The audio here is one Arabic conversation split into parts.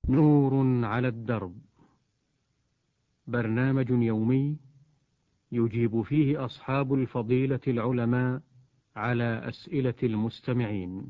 نور على الدرب، برنامج يومي يجيب فيه أصحاب الفضيلة العلماء على أسئلة المستمعين.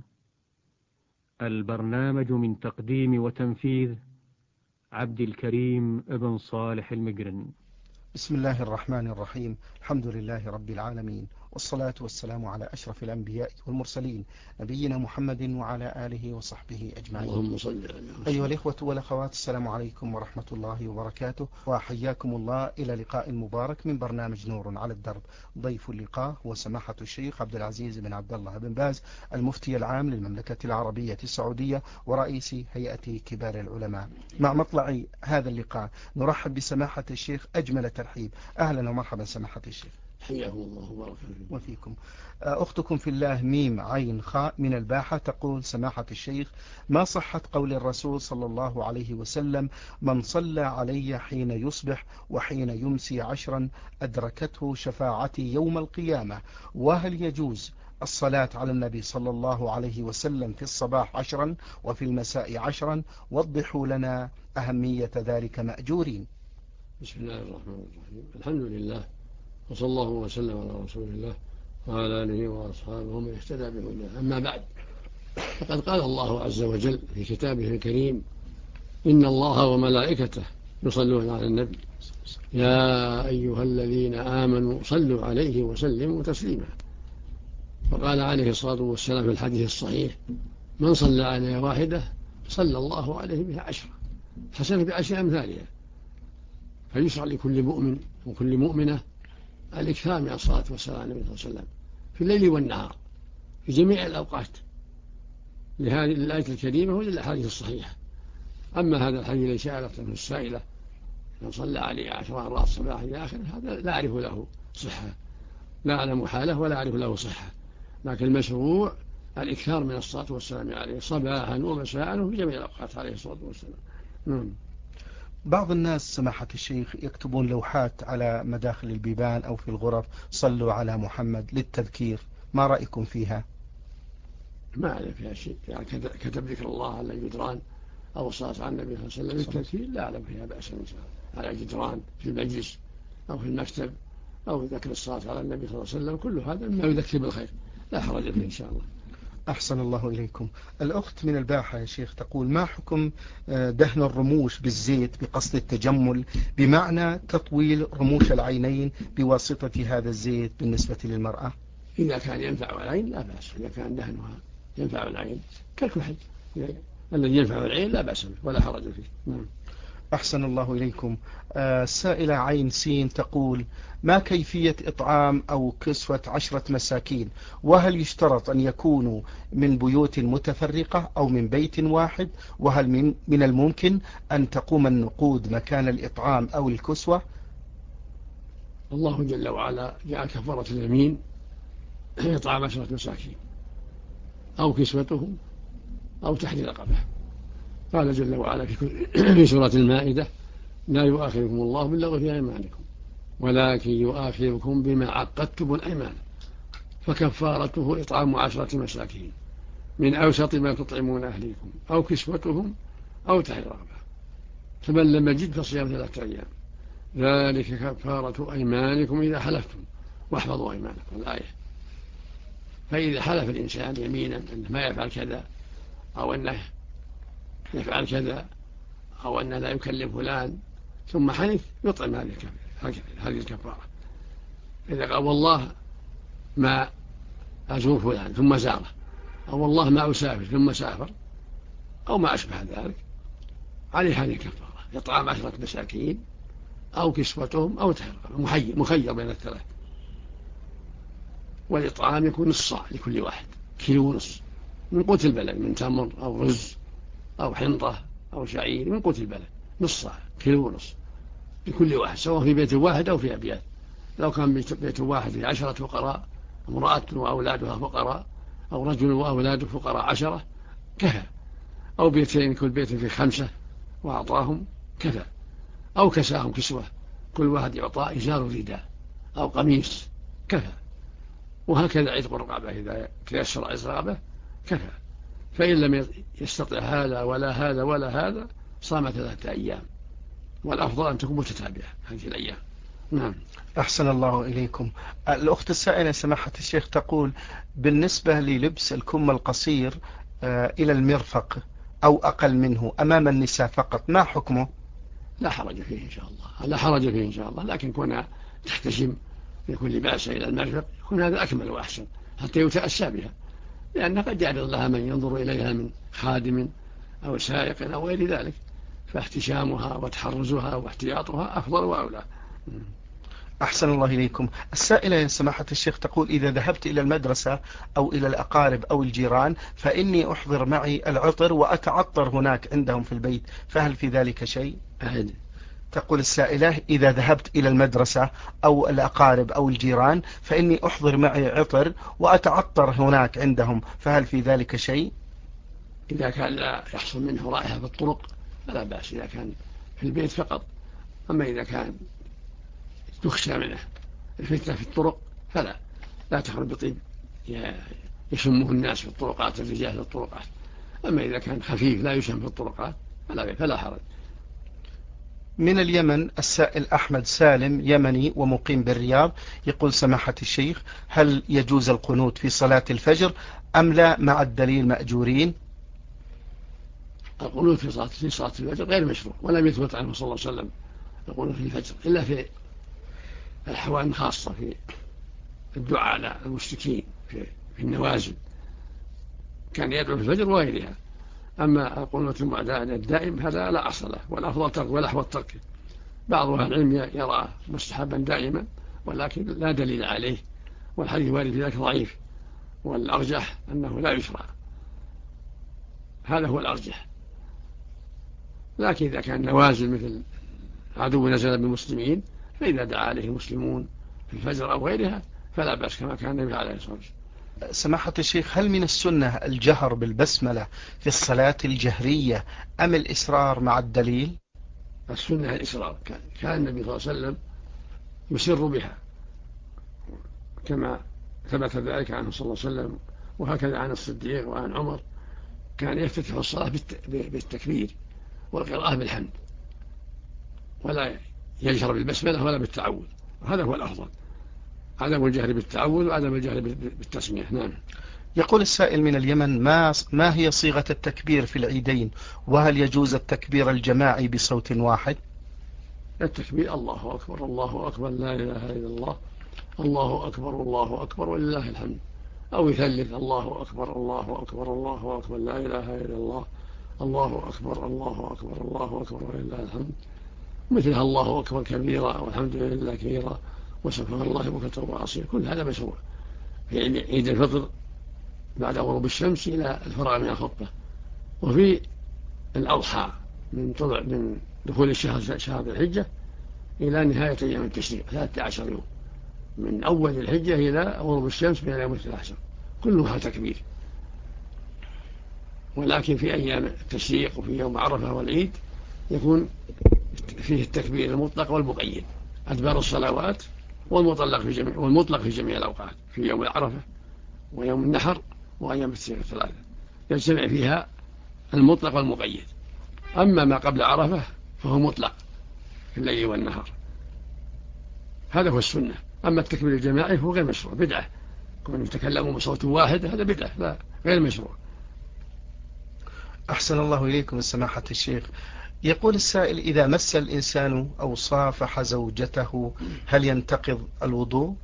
البرنامج من تقديم وتنفيذ عبد الكريم ابن صالح المقرن. بسم الله الرحمن الرحيم. الحمد لله رب العالمين، والصلاة والسلام على أشرف الأنبياء والمرسلين، نبينا محمد وعلى آله وصحبه أجمعين. اللهم صل على أيها الإخوة والأخوات، السلام عليكم ورحمة الله وبركاته، وحياكم الله إلى لقاء مبارك من برنامج نور على الدرب. ضيف اللقاء هو سماحة الشيخ عبد العزيز بن عبد الله بن باز، المفتي العام للمملكة العربية السعودية ورئيس هيئة كبار العلماء. مع مطلع هذا اللقاء نرحب بسماحة الشيخ أجمل ترحيب. أهلا ومرحبا سماحة الشيخ. حياكم الله وبارك فيكم. وفيكم. أختكم في الله ميم عين خاء من الباحة تقول: سماحة الشيخ، ما صحة قول الرسول صلى الله عليه وسلم: من صلى علي حين يصبح وحين يمسي 10 أدركته شفاعتي يوم القيامة؟ وهل يجوز الصلاة على النبي صلى الله عليه وسلم في الصباح 10 وفي المساء 10؟ وضحوا لنا أهمية ذلك مأجورين. بسم الله الرحمن الرحيم. الحمد لله، وصلى الله وسلم على رسول الله وعلى آله وأصحابه ومن اهتدى بهداه. أما بعد، فقد قال الله عز وجل في كتابه الكريم: إن الله وملائكته يصلون على النبي يا أيها الذين آمنوا صلوا عليه وسلموا تسليما. وقال عليه الصلاة والسلام في الحديث الصحيح: من صلى عليه واحدة صلى الله عليه بها 10 حسنة ب10 أمثالها. فيشرع لكل مؤمن وكل مؤمنة الإكثار من الصلاة والسلام على النبي صلى الله عليه وسلم في الليل والنهار في جميع الأوقات، لهذه الآية الكريمة وللأحاديث الصحيحة. أما هذا الحديث الذي سألت عنه السائلة: من صلى عليه 10 مرات صباحا إلى آخره، هذا لا أعرف له صحة، لا أعلم حاله ولا أعرف له صحة، لكن المشروع الإكثار من الصلاة والسلام عليه صباحا ومساء وفي جميع الأوقات عليه الصلاة والسلام. بعض الناس سماحة الشيخ يكتبون لوحات على مداخل البيبان أو في الغرف: صلوا على محمد للتذكير، ما رأيكم فيها؟ ما أعلم فيها شيء، يعني كتب ذكر الله على الجدران أو الصلاة على النبي صلى الله عليه وسلم للتذكير، لا أعلم فيها بأس إن شاء الله. على الجدران في المجلس أو في المكتب أو ذكر الصلاة على النبي صلى الله عليه وسلم، كل هذا مما يذكر بالخير، لا حرج فيه إن شاء الله. أحسن الله إليكم. الأخت من الباحة يا شيخ تقول: ما حكم دهن الرموش بالزيت بقصد التجمل، بمعنى تطويل رموش العينين بواسطة هذا الزيت بالنسبة للمرأة؟ إذا كان ينفع العين لا بأس، إذا كان دهنها ينفع العين كالكحل الذي ينفع العين لا بأس به ولا حرج فيه. أحسن الله إليكم. السائلة عين سين تقول: ما كيفية إطعام أو كسوة 10 مساكين؟ وهل يشترط أن يكونوا من بيوت متفرقة أو من بيت واحد؟ وهل من الممكن أن تقوم النقود مكان الإطعام أو الكسوة؟ الله جل وعلا جعل كفارة اليمين إطعام 10 مساكين أو كسوتهم أو تحرير رقبة. قال جل وعلا في سورة المائدة: لا يؤاخذكم الله باللغو في أيمانكم ولكن يؤاخذكم بما عقدتم الأيمان فكفارته إطعام 10 مساكين من أوسط ما تطعمون أهليكم أو كسوتهم أو تحرير رقبة، فمن لم يجد فصيام 3 أيام ذلك كفارة أيمانكم إذا حلفتم واحفظوا أيمانكم الآية. فإذا حلف الإنسان يمينا أنه ما يفعل كذا أو أنه يفعل كذا أو أنه لا يكلم فلان ثم حلف، يطعم هذه الكفارة. إذا قال: والله ما أزور فلان ثم زاره، أو والله ما أسافر ثم سافر، أو ما أشبه ذلك، عليه هذه الكفارة: إطعام 10 مساكين أو كسوتهم أو تحرير رقبة، مخير بين الثلاث. والإطعام يكون نصف صاع لكل واحد، 1.5 كيلو من قوت البلد، من تمر أو رز أو حنطة أو شعير، من قوت البلد نصف صاع، 1.5 كيلو لكل واحد، سواء في بيت واحد أو في أبيات. لو كان بيت واحد فيه 10 فقراء، امرأة وأولادها فقراء، أو رجل وأولاده فقراء 10 كفى، أو بيتين كل بيت فيه 5 وأعطاهم كفى، أو كساهم كسوة، كل واحد يعطى إزار رداء أو قميص كفى. وهكذا عتق الرقبة، إذا تيسر عتق الرقبة كفى. فإن لم يستطع هذا ولا هذا ولا هذا صام 3 أيام، والأفضل أن تكون متتابعة هذه الأيام. نعم. أحسن الله إليكم. الأخت السائلة سماحة الشيخ تقول بالنسبة للبس الكم القصير إلى المرفق أو أقل منه أمام النساء فقط، ما حكمه؟ لا حرج فيه إن شاء الله، لا حرج فيه إن شاء الله، لكن كنا تحتشم يكون لباسها إلى المرفق يكون هذا أكمل وأحسن حتى يتأسى بها، لأن قد يعرض لها من ينظر إليها من خادم أو سائق أو غير ذلك، فاحتشامها وتحرزها واحتياطها أفضل وأولى. أحسن الله إليكم. السائلة يا سماحة الشيخ تقول إذا ذهبت إلى المدرسة أو إلى الأقارب أو الجيران فإني أحضر معي العطر وأتعطر هناك عندهم في البيت، فهل في ذلك شيء؟ تقول السائلة إذا ذهبت إلى المدرسة أو الأقارب أو الجيران فإني أحضر معي عطر وأتعطر هناك عندهم، فهل في ذلك شيء؟ إذا كان لا يحصل منه رائحة في الطرق فلا بأس إذا كان في البيت فقط، أما إذا كان تخشى منه الفتنة في الطرق فلا، لا تخرج بطيب يشمه الناس في الطرقات، الرجال في الطرقات، أما إذا كان خفيف لا يشم في الطرقات فلا حرج. من اليمن السائل أحمد سالم يمني ومقيم بالرياض يقول سماحة الشيخ هل يجوز القنوت في صلاة الفجر أم لا مع الدليل مأجورين؟ القنوت في صلاة الفجر غير مشروع، ولم يثبت عنه صلى الله عليه وسلم القنوت في الفجر إلا في الأحوال خاصة، في الدعاء على المشركين في النوازل كان يدعو في الفجر وغيرها. أما القنوت المعتاد الدائم هذا لا أصل له، والأفضل ترك والأحوط تركه. بعض أهل العلم يرى مستحبا دائما ولكن لا دليل عليه، والحديث وارد في ذلك ضعيف، والأرجح أنه لا يشرع، هذا هو الأرجح. لكن إذا كان نوازل مثل عدو نزل بالمسلمين فإذا دعا عليه المسلمون في الفجر أو غيرها فلا بأس كما كان النبي عليه الصلاة والسلام. سماحة الشيخ هل من السنة الجهر بالبسملة في الصلاة الجهرية أم الإسرار مع الدليل؟ السنة الإسرار، كان النبي صلى الله عليه وسلم يسر بها كما ثبت ذلك عنه صلى الله عليه وسلم، وهكذا عن الصديق وعن عمر، كان يفتتح الصلاة بالتكبير والقراءة بالحمد، ولا يجهر بالبسملة ولا بالتعوذ، وهذا هو الأفضل، عدم الجهر بالتعوذ وعدم الجهر بالتسمية. نعم. يقول السائل من اليمن ما هي صيغة التكبير في العيدين، وهل يجوز التكبير الجماعي بصوت واحد؟ التكبير الله أكبر الله أكبر لا إله إلا الله، الله أكبر ولله الحمد، أو يثلث الله أكبر الله أكبر الله أكبر لا إله إلا الله، الله أكبر الله أكبر الله أكبر ولله الحمد، مثلها الله أكبر كبيرا والحمد لله كبيرا وسبحان الله بكرة وأصيلا، كل هذا مشروع في عيد الفطر بعد غروب الشمس إلى الفراغ من الخطبة، وفي الأضحى من دخول الشهر شهر الحجة إلى نهاية أيام التشريق 13 يوم، من أول الحجة إلى غروب الشمس من اليوم 13 كلها تكبير. ولكن في أيام التشريق وفي يوم عرفة والعيد يكون فيه التكبير المطلق والمقيد، أدبار الصلوات والمطلق في جميع الأوقات، في يوم عرفة ويوم النحر وأيام التشريق الثلاثة يجتمع فيها المطلق والمقيد. أما ما قبل عرفة فهو مطلق في الليل والنهار، هذا هو السنة. أما التكبير الجماعي فهو غير مشروع، بدعة، كون يتكلموا بصوت واحد هذا بدعة، لا غير مشروع. أحسن الله إليكم سماحة الشيخ. يقول السائل إذا مس الإنسان أو صافح زوجته هل ينتقض الوضوء؟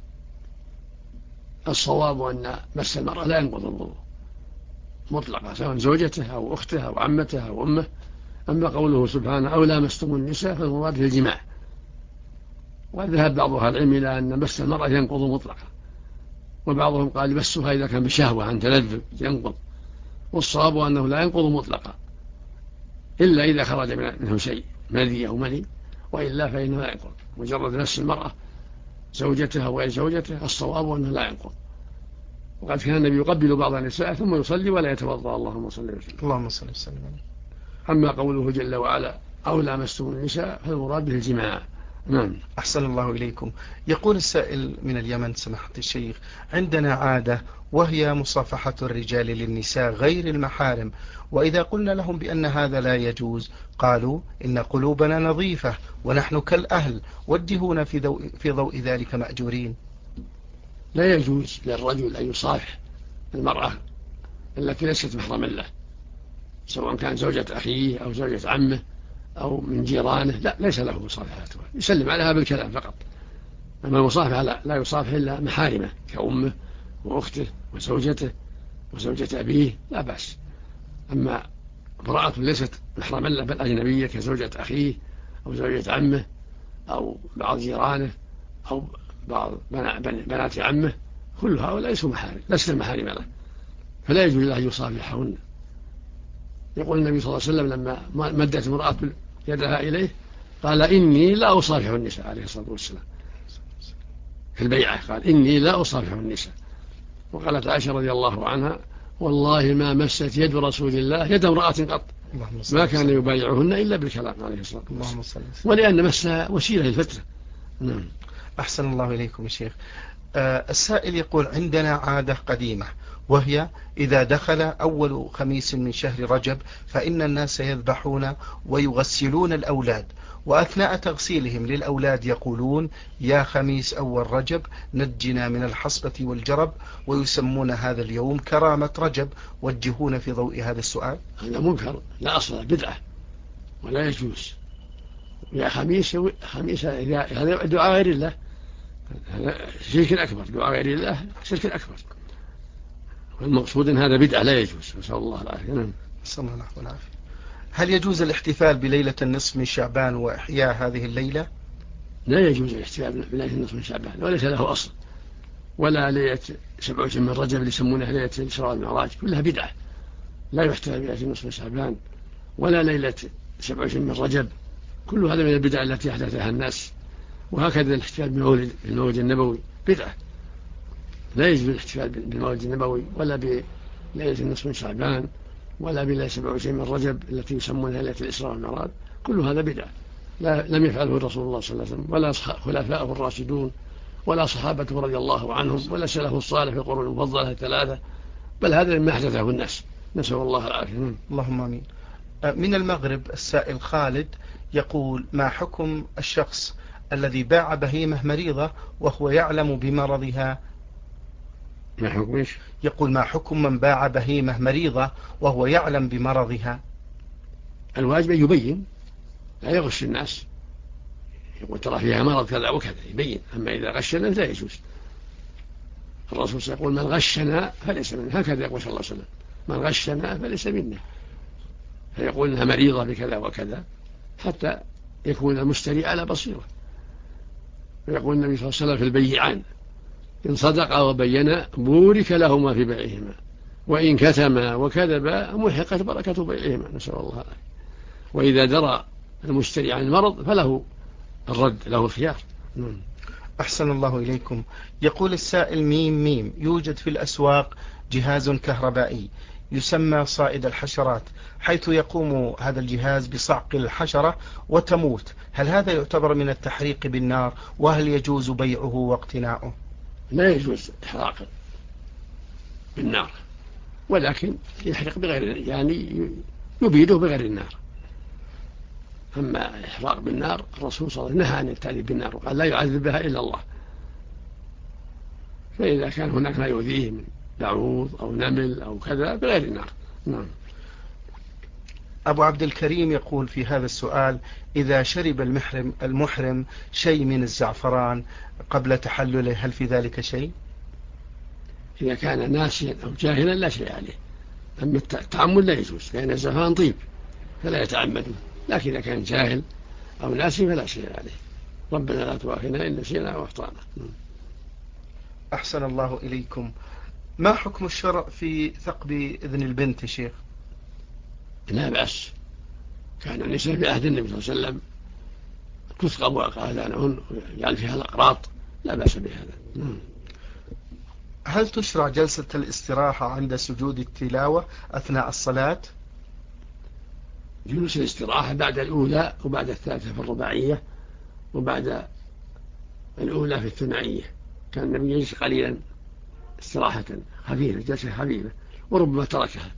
الصواب أن مس المرأة لا ينقض الوضوء مطلقا، سواء زوجته أو أخته أو عمته أو أمه. أما قوله سبحانه أو لامستم النساء فالمراد في الجماع، وذهب بعض أهل العلم إلى أن مس المرأة ينقض مطلقا، وبعضهم قال مسها إذا كان بشهوة عن تلذذ ينقض، والصواب أنه لا ينقض مطلقا إلا إذا خرج منه شيء مذي أو مني، وإلا فإنه لا ينقض. مجرد مس المرأة زوجتها وغير زوجته الصواب أنه لا ينقض. وقد كان النبي يقبل بعض النساء ثم يصلي ولا يتوضأ. اللهم صل وسلم. اللهم صل وسلم. أما قوله جل وعلا أو لامستم النساء فالمراد به الجماع، نعم. أحسن الله إليكم. يقول السائل من اليمن سماحة الشيخ: عندنا عادة وهي مصافحة الرجال للنساء غير المحارم، وإذا قلنا لهم بأن هذا لا يجوز قالوا إن قلوبنا نظيفة ونحن كالأهل، وجهونا في ضوء ذلك مأجورين. لا يجوز للرجل أن يصافح المرأة التي ليست محرما له، سواء كان زوجة أخيه أو زوجة عمه أو من جيرانه، لا ليس له مصافحتها، يسلم عليها بالكلام فقط. أما المصافحة لا يصافح إلا محارمه كأمه وأخته وزوجته وزوجة أبيه لا بأس. أما امرأة ليست محرما له بل أجنبية كزوجة أخيه أو زوجة عمه أو بعض جيرانه أو بعض بنات عمه، كل هؤلاء ليسوا محارم، لسنا محارم له، فلا يجوز له أن يصافحهن. يقول النبي صلى الله عليه وسلم لما مدت امرأة يدها إليه قال إني لا أصافح النساء عليه الصلاة والسلام في البيعة، قال إني لا أصافح النساء. وقالت عائشة رضي الله عنها والله ما مست يد رسول الله يد امرأة قط ما كان يبايعهن إلا بالكلام عليه الصلاة والسلام، ولأن مسها وسيلة للفترة. نعم. أحسن الله إليكم يا شيخ. السائل يقول: عندنا عادة قديمة وهي إذا دخل أول خميس من شهر رجب فإن الناس يذبحون ويغسلون الأولاد، وأثناء تغسيلهم للأولاد يقولون يا خميس أول رجب نجنا من الحصبة والجرب، ويسمون هذا اليوم كرامة رجب، وجهون في ضوء هذا السؤال. هذا منكر لا أصل، بدعة ولا يجوز. يا خميس هذا دعاء غير الله، هذا شرك أكبر، دعاء غير الله شرك أكبر، والمقصود أن هذا بدعة لا يجوز، نسأل الله العافية. نعم. نسأل الله العافية. هل يجوز الاحتفال بليلة النصف من شعبان وإحياء هذه الليلة؟ لا يجوز الاحتفال بليلة النصف من شعبان، وليس له أصل، ولا ليلة 27 من رجب اللي يسمونها ليلة الإسراء والمعراج، كلها بدعة. لا يحتفل بليلة النصف من شعبان ولا ليلة 27 من رجب، كل هذا من البدع التي أحدثها الناس. وهكذا الاحتفال بالمولد النبوي بدعة، لا يجوز الاحتفال بالمولد النبوي ولا بليلة النصف من شعبان ولا بليلة 27 من رجب التي يسمونها ليلة الإسراء والمعراج، كل هذا بدعة لم يفعله الرسول الله صلى الله عليه وسلم ولا خلفاءه الراشدون ولا صحابته رضي الله عنهم ولا سلفه الصالح في القرون المفضلة الثلاثة، بل هذا مما أحدثه الناس، نسأل الله العافية. اللهم آمين. من المغرب السائل خالد يقول: ما حكم الشخص الذي باع بهيمة مريضة وهو يعلم بمرضها؟ ما حكم إيش؟ يقول: ما حكم من باع بهيمة مريضة وهو يعلم بمرضها؟ الواجب يبين، لا يغش الناس، يقول ترى فيها مرض كذا وكذا، يبين. أما إذا غشنا لا يجوز. الرسول يقول: من غشنا فليس منا، هكذا يقول صلى الله عليه وسلم: من غشنا فليس منا. فيقول إنها مريضة بكذا وكذا حتى يكون المشتري على بصيرة. ويقول النبي صلى الله عليه وسلم في البيعان: إن صدقا وبينا بورك لهما في بيعهما، وإن كتما وكذبا محقت بركة بيعهما، نسأل الله العافية. وإذا درى المشتري عن المرض فله الرد، له الخيار. أحسن الله إليكم. يقول السائل: ميم يوجد في الأسواق جهاز كهربائي يسمى صائد الحشرات، حيث يقوم هذا الجهاز بصعق الحشرة وتموت، هل هذا يعتبر من التحريق بالنار؟ وهل يجوز بيعه واقتناؤه؟ لا يجوز إحراق بالنار، ولكن يحرق بغير، يعني يبيده بغير النار. أما إحراق بالنار الرسول صلى الله عليه وسلم نهى عن التعذيب بالنار وقال لا يعذب بها إلا الله. فإذا كان هناك ما يؤذيه من بعوض أو نمل أو كذا بغير النار. نعم. أبو عبد الكريم يقول في هذا السؤال: إذا شرب المحرم شيء من الزعفران قبل تحلله هل في ذلك شيء؟ إذا كان ناسيا أو جاهلا لا شيء عليه. أما التعمد لا يجوز، لأن الزعفران طيب فلا يتعمد، لكن إذا كان جاهل أو ناسي فلا شيء عليه. ربنا لا تؤاخذنا إن نسينا أو أخطأنا. أحسن الله إليكم. ما حكم الشرع في ثقب إذن البنت يا شيخ؟ لا بأس، كان النساء في عهد النبي صلى الله عليه وسلم تثقب آذانهن ويجعل فيها الأقراط، لا بأس بهذا. هل تشرع جلسة الاستراحة عند سجود التلاوة أثناء الصلاة؟ جلوس الاستراحة بعد الأولى وبعد الثالثة في الرباعية وبعد الأولى في الثنائية كان النبي يجلس قليلا استراحة خفيفة، جلسة خفيفة، وربما تركها.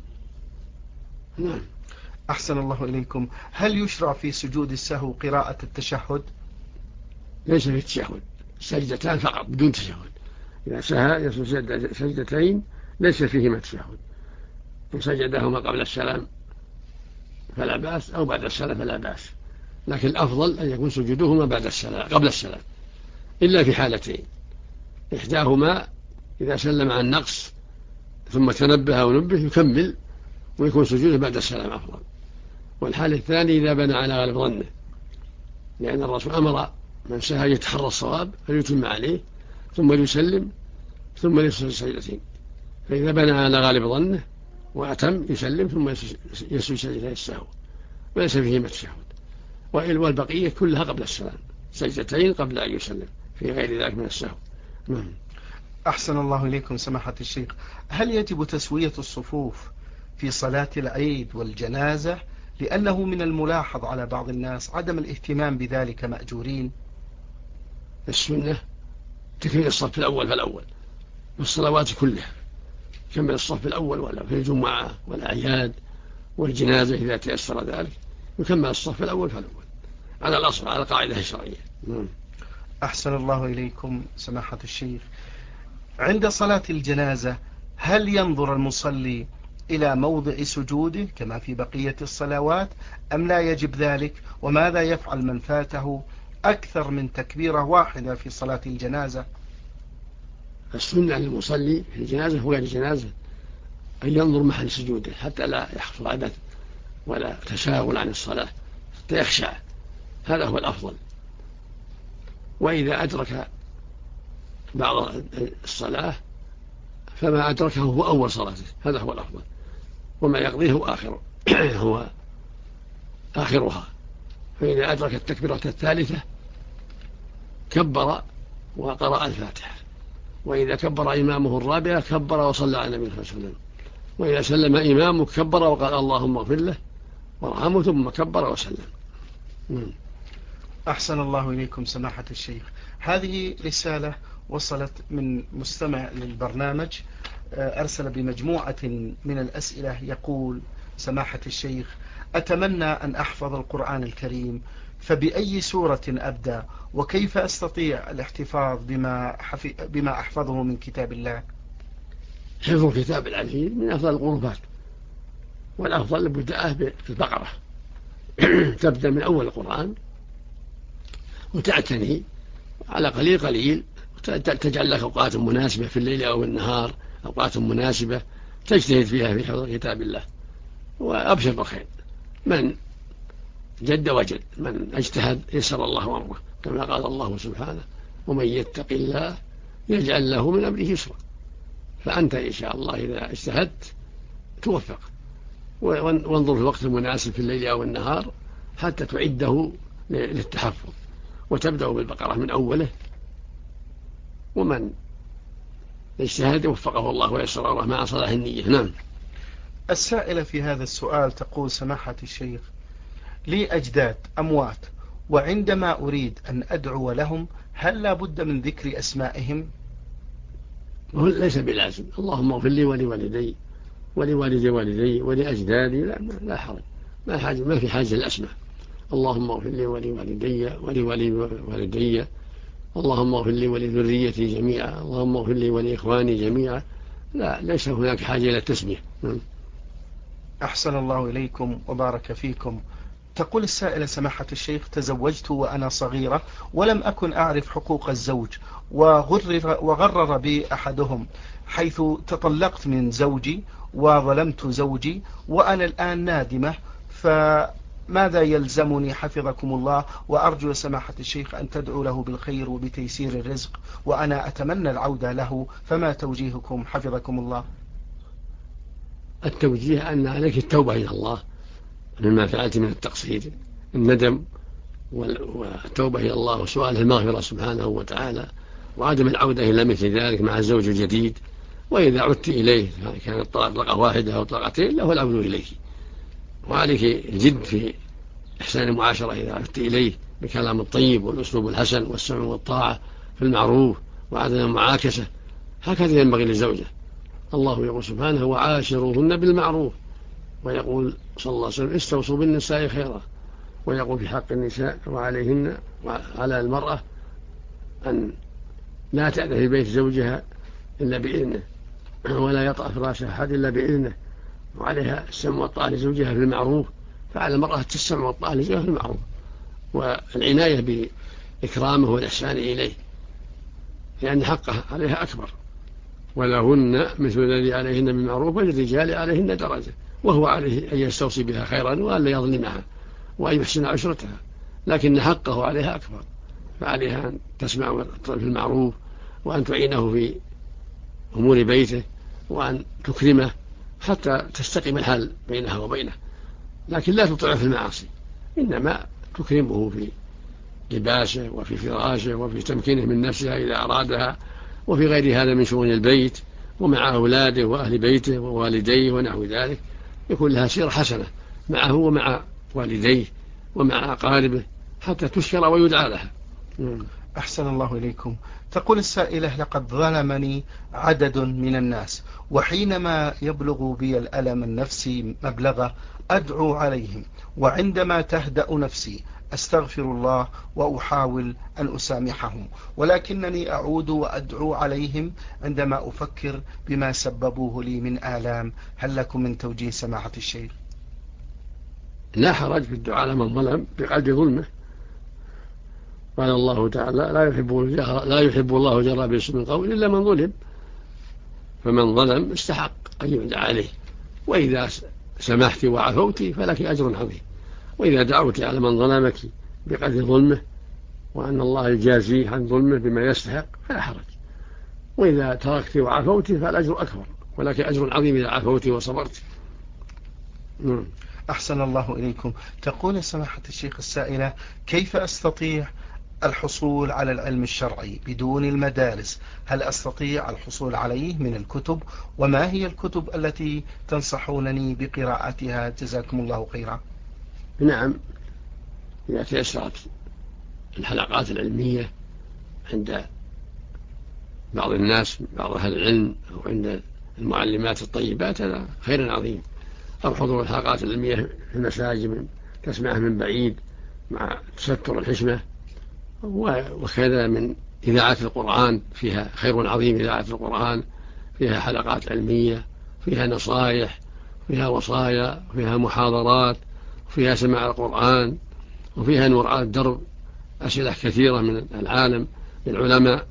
نعم. أحسن الله إليكم. هل يشرع في سجود السهو قراءة التشهد؟ ليس في التشهد، سجدتان فقط بدون تشهد. إذا سجد سجدتين ليس فيهما تشهد، إن سجدهما قبل السلام فلا بأس، أو بعد السلام فلا بأس، لكن الأفضل أن يكون سجودهما بعد السلام قبل السلام، إلا في حالتين: إحداهما إذا سلم عن نقص ثم تنبه أو نبه يكمل ويكون سجوده بعد السلام أفضل، والحالة الثانية إذا بنى على غالب ظنه، لأن الرسول أمر من سهى يتحرى الصواب فليتم عليه ثم يسلم ثم يسجد سجدتين، فإذا بنى على غالب ظنه وأتم يسلم ثم يسجد سجدتين السهو وليس فيهما التشهد، والبقية كلها قبل السلام، سجدتين قبل أن يسلم في غير ذلك من السهو. أحسن الله إليكم سماحة الشيخ. هل يجب تسوية الصفوف في صلاة العيد والجنازة؟ لأنه من الملاحظ على بعض الناس عدم الاهتمام بذلك مأجورين. السنة تكمل الصف الأول فالأول والصلوات كلها، كمل الصف الأول ولا في الجمعة والأعياد والجنازة إذا تيسر ذلك، يكمل الصف الأول فالأول على الأصل، على القاعدة الشرعية. أحسن الله إليكم سماحة الشيخ. عند صلاة الجنازة هل ينظر المصلي إلى موضع سجوده كما في بقية الصلوات أم لا يجب ذلك؟ وماذا يفعل من فاته أكثر من تكبيرة واحدة في صلاة الجنازة؟ السنة للمصلي في الجنازة وغير الجنازة أن ينظر محل سجوده حتى لا يحصل عبث ولا تشاغل عن الصلاة، حتى يخشع، هذا هو الأفضل. وإذا أدرك بعض الصلاة فما أدركه هو أول صلاته، هذا هو الأفضل، وما يقضيه هو آخرها. فإذا أدرك التكبيرة الثالثة كبر وقرأ الفاتحة، وإذا كبر إمامه الرابعة كبر وصلى على النبي صلى الله عليه وسلم، وإذا سلم إمامه كبر وقال اللهم اغفر له وارحمه ثم كبر وسلم. أحسن الله إليكم سماحة الشيخ. هذه رسالة وصلت من مستمع للبرنامج، أرسل بمجموعة من الأسئلة، يقول: سماحة الشيخ، أتمنى أن أحفظ القرآن الكريم، فبأي سورة أبدأ؟ وكيف أستطيع الاحتفاظ بما أحفظه من كتاب الله؟ حفظ كتاب العزيز من أفضل القربات، والأفضل البداءة بالبقرة تبدأ من أول القرآن وتعتني على قليل قليل، تجعل لك أوقات مناسبة في الليل أو النهار، أوقات مناسبة تجتهد فيها في حفظ كتاب الله، وأبشر بالخير. من جد وجد، من اجتهد يسر الله أمره، كما قال الله سبحانه: ومن يتق الله يجعل له من أمره يسرا. فأنت إن شاء الله إذا اجتهدت توفق، وانظر في الوقت المناسب في الليل أو النهار حتى تعده للتحفظ، وتبدأ بالبقرة من أوله، ومن اجتهد وفقه الله ويسر الله مع صلاح النية. نعم. السائلة في هذا السؤال تقول: سماحة الشيخ، لي أجداد أموات، وعندما أريد أن أدعو لهم هل لا بد من ذكر أسمائهم؟ ليس بلازم. اللهم اغفر لي ولوالدي ولوالدي والدي ولأجدادي، لا حرج، ما في حاجة للأسماء. اللهم اغفر لي ولوالدي ولوالدي، اللهم اغفر لي ولذريتي جميعا، اللهم اغفر لي ولإخواني جميعا، لا، ليس هناك حاجة إلى التسمية. أحسن الله إليكم وبارك فيكم. تقول السائلة: سماحة الشيخ، تزوجت وأنا صغيرة ولم أكن أعرف حقوق الزوج، وغرر بي أحدهم، حيث تطلقت من زوجي وظلمت زوجي، وأنا الآن نادمة، فماذا يلزمني حفظكم الله؟ وأرجو سماحة الشيخ أن تدعو له بالخير وبتيسير الرزق، وأنا أتمنى العودة له، فما توجيهكم حفظكم الله؟ التوجيه أن عليك التوبة إلى الله مما فعلت من التقصير، الندم والتوبة إلى الله وسؤال المغفرة سبحانه وتعالى، وعدم العودة إلى مثل ذلك مع الزوج الجديد. وإذا عدت إليه كانت طلقة واحدة أو طلقتين له العود إليه، وعليك الجد في إحسان المعاشرة إذا عدت إليه بالكلام الطيب والأسلوب الحسن والسمع والطاعة في المعروف وعدم المعاكسة. هكذا ينبغي للزوجة. الله يقول سبحانه وعاشروهن بالمعروف، ويقول صلى الله عليه وسلم استوصوا بالنساء خيرا، ويقول في حق النساء وعليهن وعلى المرأة أن لا تأتي في بيت زوجها إلا بإذنه، ولا يطأ فراش أحد إلا بإذنه، وعليها السمع والطاعة لزوجها في المعروف. فعلى المرأة السمع والطاعة لزوجها في المعروف، والعناية بإكرامه والإحسان إليه، لأن حقه عليها أكبر. ولهن مثل الذي عليهن بالمعروف وللرجال عليهن درجة، وهو عليه أن يستوصي بها خيرا وأن لا يظلمها وأن يحسن عشرتها، لكن حقه عليها أكبر. فعليها أن تسمع في المعروف، وأن تعينه في أمور بيته، وأن تكرمه حتى تستقيم الحال بينها وبينه، لكن لا تطيعه في المعاصي، إنما تكرمه في لباسه وفي فراشه وفي تمكينه من نفسها إذا أرادها، وفي غير هذا من شؤون البيت، ومع أولاده وأهل بيته ووالديه ونحو ذلك، يكون لها سيرة حسنة معه ومع والديه ومع أقاربه حتى تشكر ويدعى لها. أحسن الله إليكم. تقول السائلة: لقد ظلمني عدد من الناس، وحينما يبلغ بي الألم النفسي مبلغه أدعو عليهم، وعندما تهدأ نفسي أستغفر الله وأحاول أن أسامحهم، ولكنني أعود وأدعو عليهم عندما أفكر بما سببوه لي من آلام. هل لكم من توجيه سماحة الشيخ؟ لا حرج في الدعاء لمن ظلم بقدر ظلمه. قال الله تعالى: لا يحب الله جرى باسم القول إلا من ظلم، فمن ظلم استحق أن يدعى عليه. وإذا سمحت وعفوت فلك أجر عظيم، وإذا دعوت على من ظلمك بقدر ظلمه وأن الله يجازيه عن ظلمه بما يستحق فلا حرج، وإذا تركت وعفوت فالأجر أكبر، ولك أجر عظيم إذا عفوت وصبرت. أحسن الله إليكم. تقول سماحة الشيخ السائلة: كيف أستطيع الحصول على العلم الشرعي بدون المدارس؟ هل أستطيع الحصول عليه من الكتب؟ وما هي الكتب التي تنصحونني بقراءتها؟ جزاكم الله خيرا. نعم، إذا تيسرت الحلقات العلمية عند بعض الناس، بعض أهل العلم، أو عند المعلمات الطيبات، هذا خير عظيم. أو حضور الحلقات العلمية في المساجد تسمعها من بعيد مع تستر الحشمة، وكذا من إذاعة القرآن، فيها خير عظيم. إذاعة القرآن فيها حلقات علمية، فيها نصائح، فيها وصايا، فيها محاضرات، فيها سماع القرآن، وفيها نور على الدرب أسئلة كثيرة من العالم للعلماء.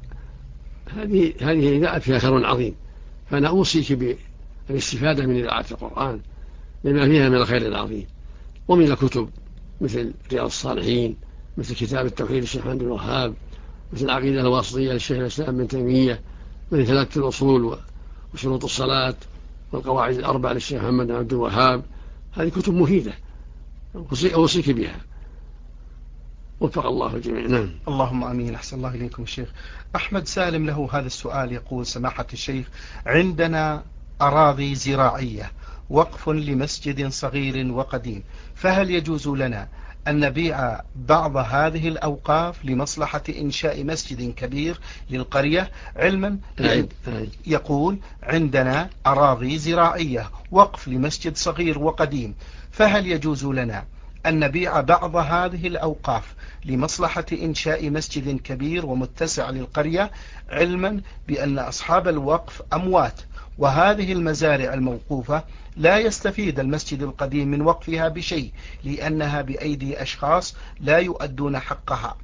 هذه إذاعة فيها خير عظيم، فأنا أوصيك بالاستفادة من إذاعة القرآن لما فيها من الخير العظيم. ومن الكتب مثل رياض الصالحين، مثل كتاب التوحيد للشيخ محمد بن الوهاب، مثل العقيدة الواسطية للشيخ الإسلام ابن تيمية، مثل ثلاثة الأصول وشروط الصلاة والقواعد الأربع للشيخ محمد بن عبد الوهاب. هذه كتب مفيدة أوصيك بها، وفق الله الجميع. نعم. اللهم آمين. أحسن الله إليكم الشيخ. أحمد سالم له هذا السؤال، يقول: سماحة الشيخ، عندنا أراضي زراعية وقف لمسجد صغير وقديم، فهل يجوز لنا أن نبيع بعض هذه الأوقاف لمصلحة إنشاء مسجد كبير للقرية؟ علما يقول: عندنا أراضي زراعية وقف لمسجد صغير وقديم، فهل يجوز لنا أن نبيع بعض هذه الأوقاف لمصلحة إنشاء مسجد كبير ومتسع للقرية، علما بأن أصحاب الوقف أموات، وهذه المزارع الموقوفة لا يستفيد المسجد القديم من وقفها بشيء، لأنها بأيدي أشخاص لا يؤدون حقها؟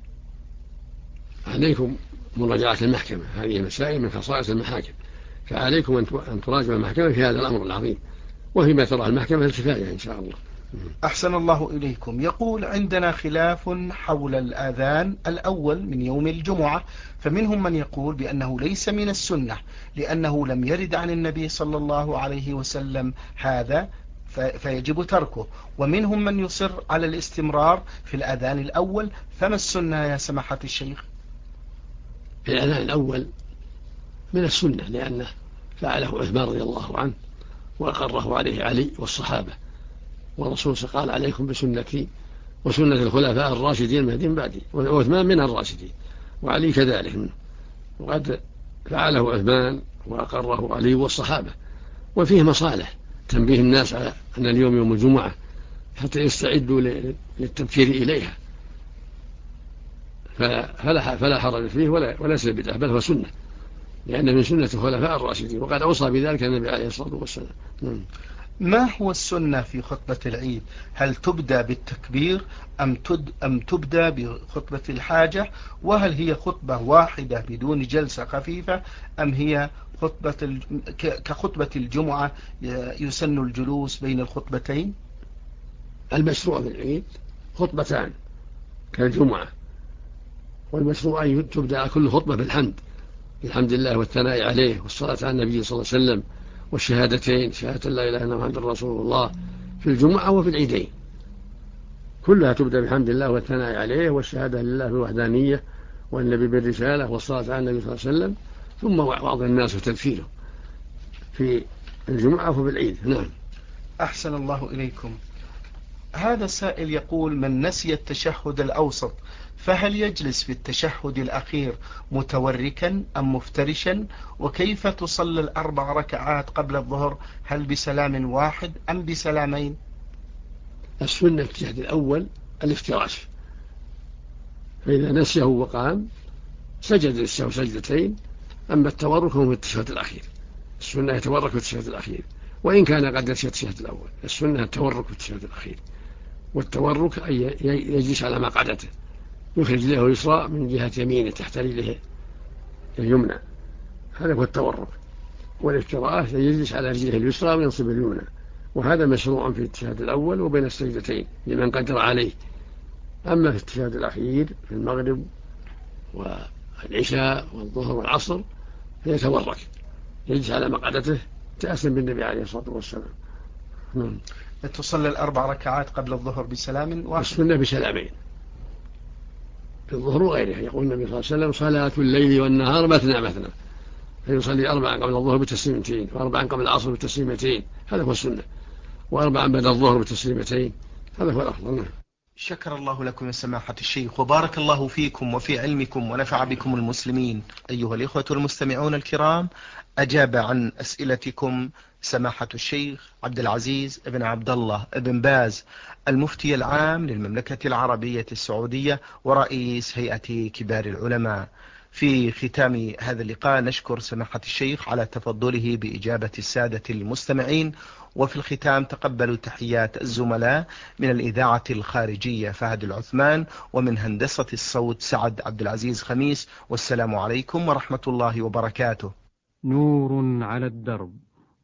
عليكم مراجعة المحكمة، هذه مسائل من خصائص المحاكم، فعليكم أن تراجعوا المحكمة في هذا الأمر العظيم، وفيما ترى المحكمة الكفاية إن شاء الله. أحسن الله إليكم. يقول: عندنا خلاف حول الآذان الأول من يوم الجمعة، فمنهم من يقول بأنه ليس من السنة لأنه لم يرد عن النبي صلى الله عليه وسلم هذا فيجب تركه، ومنهم من يصر على الاستمرار في الآذان الأول، فما السنة يا سماحة الشيخ؟ الآذان الأول من السنة لأنه فعله عثمان رضي الله عنه وأقره عليه علي والصحابة، والرسول قال: عليكم بسنتي وسنة الخلفاء الراشدين المهديين بعدي، وعثمان من الراشدين وعلي كذلك منه، وقد فعله عثمان وأقره علي والصحابة. وفيه مصالح تنبيه الناس على أن اليوم يوم الجمعة حتى يستعدوا للتبكير إليها، فلا حرج فيه وليس بدعة، بل هو سنة، لأن من سنة الخلفاء الراشدين، وقد أوصى بذلك النبي عليه الصلاة والسلام. ما هو السنة في خطبة العيد؟ هل تبدأ بالتكبير أم تبدأ بخطبة الحاجة؟ وهل هي خطبة واحدة بدون جلسة خفيفة أم هي كخطبة الجمعة يسن الجلوس بين الخطبتين؟ المشروع في العيد خطبتان كالجمعة، والمشروع أن تبدأ كل خطبة بالحمد، الحمد لله والثناء عليه والصلاة على النبي صلى الله عليه وسلم والشهادتين، شهادة لا إله إلا محمد رسول الله، في الجمعة وفي العيدين كلها تبدأ بحمد الله والثناء عليه والشهادة لله بالوحدانية والنبي بالرسالة والصلاة على النبي صلى الله عليه وسلم، ثم وعظ الناس وتذكيره في الجمعة وفي العيد. نعم. أحسن الله إليكم. هذا السائل يقول: من نسي التشهد الأوسط فهل يجلس في التشهد الأخير متوركا أم مفترشا؟ وكيف تصلي ال4 ركعات قبل الظهر؟ هل بسلام واحد أم بسلامين؟ السنة في التشهد الأول الافتراش، فإذا نسيه وقام سجد للسهو سجدتين. أما التورك هو في التشهد الأخير، السنة يتورك في التشهد الأخير، وإن كان قد نسي التشهد الأول. السنة التورك في التشهد الأخير، والتورك أن يجلس على مقعدته، يخرج له اليسرى من جهة يمينه تحت رجله اليمنى، هذا هو التورك. والافتراش يجلس على رجله اليسرى وينصب اليمنى، وهذا مشروع في التشهد الأول وبين السجدتين لمن قدر عليه. أما في التشهد الأخير في المغرب والعشاء والظهر والعصر فيتورك، يجلس على مقعدته تأسا بالنبي عليه الصلاة والسلام. تصلي ال4 ركعات قبل الظهر بسلام واحد؟ السنة بسلامين في الظهر وغيرها. يقول النبي صلى الله عليه وسلم: صلاة الليل والنهار مثنى مثنى، فيصلي 4 قبل الظهر بتسليمتين، و4 قبل العصر بتسليمتين، هذا هو السنة، و4 بعد الظهر بتسليمتين، هذا هو الأفضل. شكر الله لكم يا سماحة الشيخ، وبارك الله فيكم وفي علمكم ونفع بكم المسلمين. أيها الإخوة المستمعون الكرام، أجاب عن أسئلتكم سماحة الشيخ عبد العزيز بن عبد الله بن باز، المفتي العام للمملكة العربية السعودية ورئيس هيئة كبار العلماء. في ختام هذا اللقاء نشكر سماحة الشيخ على تفضله بإجابة السادة المستمعين، وفي الختام تقبلوا تحيات الزملاء من الإذاعة الخارجية فهد العثمان، ومن هندسة الصوت سعد عبد العزيز خميس، والسلام عليكم ورحمة الله وبركاته. نور على الدرب،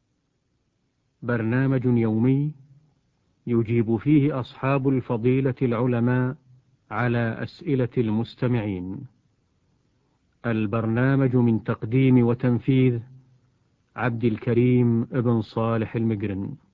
برنامج يومي يجيب فيه أصحاب الفضيلة العلماء على أسئلة المستمعين. البرنامج من تقديم وتنفيذ عبد الكريم ابن صالح المقرن.